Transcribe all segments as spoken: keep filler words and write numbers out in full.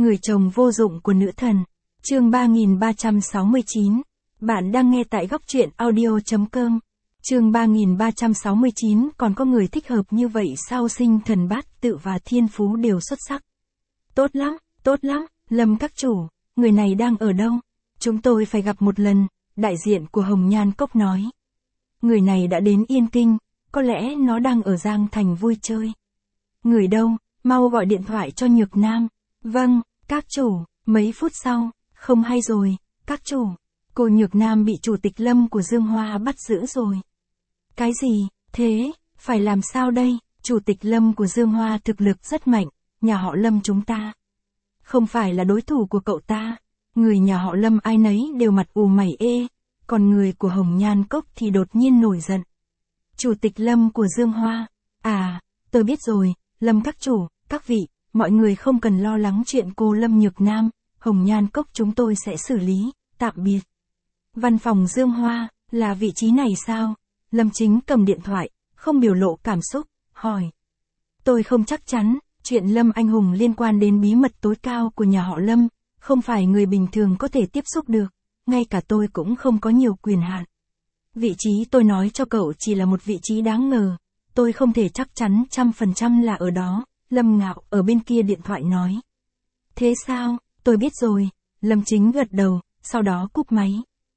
Người chồng vô dụng của nữ thần. Chương ba nghìn ba trăm sáu mươi chín. Bạn đang nghe tại góc truyện audio chấm com. Chương ba nghìn ba trăm sáu mươi chín. Còn có người thích hợp như vậy sao? Sinh thần bát tự và thiên phú đều xuất sắc. Tốt lắm, tốt lắm, Lâm các chủ, người này đang ở đâu? Chúng tôi phải gặp một lần, đại diện của Hồng Nhan Cốc nói. Người này đã đến Yên Kinh, có lẽ nó đang ở Giang Thành vui chơi. Người đâu, mau gọi điện thoại cho Nhược Nam. Vâng, các chủ. Mấy phút sau, không hay rồi, các chủ. Cô Nhược Nam bị chủ tịch Lâm của Dương Hoa bắt giữ rồi. Cái gì, thế, phải làm sao đây? Chủ tịch Lâm của Dương Hoa thực lực rất mạnh, nhà họ Lâm chúng ta không phải là đối thủ của cậu ta. Người nhà họ Lâm ai nấy đều mặt ù mày ê, còn người của Hồng Nhan Cốc thì đột nhiên nổi giận. Chủ tịch Lâm của Dương Hoa, à, tôi biết rồi, Lâm các chủ, các vị, mọi người không cần lo lắng chuyện cô Lâm Nhược Nam, Hồng Nhan Cốc chúng tôi sẽ xử lý, tạm biệt. Văn phòng Dương Hoa, là vị trí này sao? Lâm Chính cầm điện thoại, không biểu lộ cảm xúc, hỏi. Tôi không chắc chắn, chuyện Lâm anh hùng liên quan đến bí mật tối cao của nhà họ Lâm, không phải người bình thường có thể tiếp xúc được, ngay cả tôi cũng không có nhiều quyền hạn. Vị trí tôi nói cho cậu chỉ là một vị trí đáng ngờ, tôi không thể chắc chắn trăm phần trăm là ở đó, Lâm Ngạo ở bên kia điện thoại nói. Thế sao, tôi biết rồi, Lâm Chính gật đầu, sau đó cúp máy.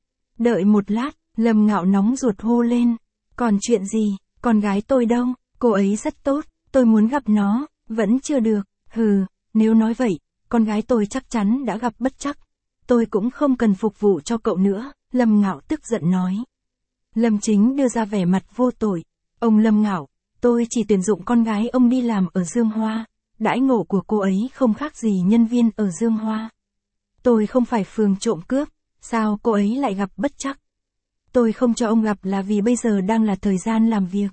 Đợi một lát, Lâm Ngạo nóng ruột hô lên, còn chuyện gì, con gái tôi đâu, cô ấy rất tốt, tôi muốn gặp nó, vẫn chưa được, hừ, nếu nói vậy, con gái tôi chắc chắn đã gặp bất trắc, tôi cũng không cần phục vụ cho cậu nữa, Lâm Ngạo tức giận nói. Lâm Chính đưa ra vẻ mặt vô tội, ông Lâm Ngạo, tôi chỉ tuyển dụng con gái ông đi làm ở Dương Hoa, đãi ngộ của cô ấy không khác gì nhân viên ở Dương Hoa. Tôi không phải phường trộm cướp, sao cô ấy lại gặp bất trắc? Tôi không cho ông gặp là vì bây giờ đang là thời gian làm việc.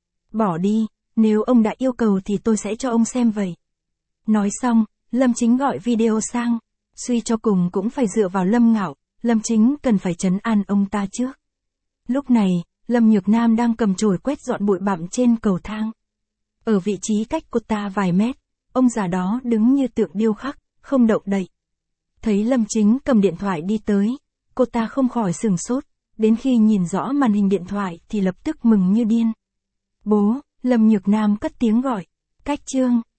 Bỏ đi, nếu ông đã yêu cầu thì tôi sẽ cho ông xem vậy. Nói xong, Lâm Chính gọi video sang, suy cho cùng cũng phải dựa vào Lâm Ngạo, Lâm Chính cần phải trấn an ông ta trước. Lúc này, Lâm Nhược Nam đang cầm chổi quét dọn bụi bặm trên cầu thang. Ở vị trí cách cô ta vài mét, ông già đó đứng như tượng điêu khắc, không động đậy. Thấy Lâm Chính cầm điện thoại đi tới, cô ta không khỏi sửng sốt, đến khi nhìn rõ màn hình điện thoại thì lập tức mừng như điên. Bố, Lâm Nhược Nam cất tiếng gọi, Cách Trương,